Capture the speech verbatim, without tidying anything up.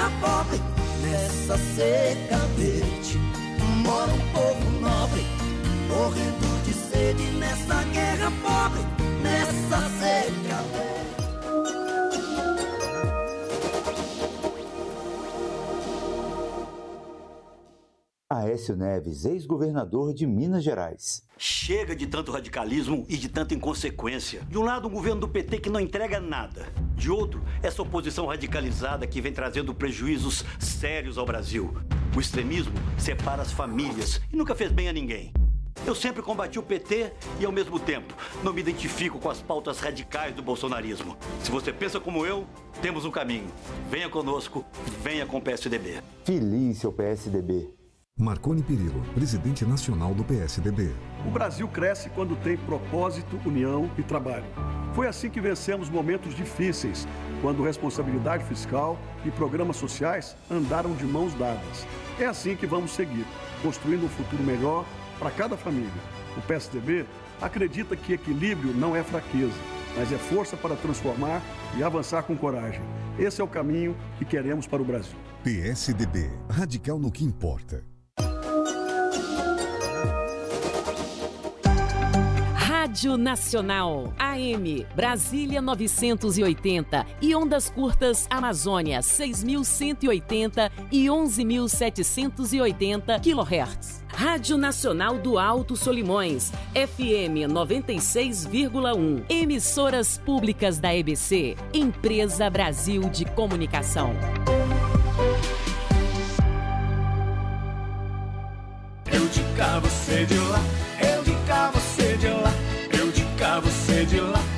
terra pobre, nessa seca verde, mora um povo nobre, morrendo de sede nessa guerra pobre, nessa seca verde. Aécio Neves, ex-governador de Minas Gerais. Chega de tanto radicalismo e de tanta inconsequência. De um lado, um governo do P T que não entrega nada. De outro, essa oposição radicalizada que vem trazendo prejuízos sérios ao Brasil. O extremismo separa as famílias e nunca fez bem a ninguém. Eu sempre combati o P T e, ao mesmo tempo, não me identifico com as pautas radicais do bolsonarismo. Se você pensa como eu, temos um caminho. Venha conosco, venha com o P S D B. Filie seu P S D B. Marconi Perillo, presidente nacional do P S D B. O Brasil cresce quando tem propósito, união e trabalho. Foi assim que vencemos momentos difíceis, quando responsabilidade fiscal e programas sociais andaram de mãos dadas. É assim que vamos seguir, construindo um futuro melhor para cada família. O P S D B acredita que equilíbrio não é fraqueza, mas é força para transformar e avançar com coragem. Esse é o caminho que queremos para o Brasil. P S D B, radical no que importa. Rádio Nacional, A M, Brasília novecentos e oitenta e ondas curtas Amazônia seis mil cento e oitenta e onze mil setecentos e oitenta quilohertz. Rádio Nacional do Alto Solimões, F M noventa e seis vírgula um. Emissoras públicas da E B C, Empresa Brasil de Comunicação. Eu de cá, você de lá, eu de cá, você de lá, eu de cá, você de lá.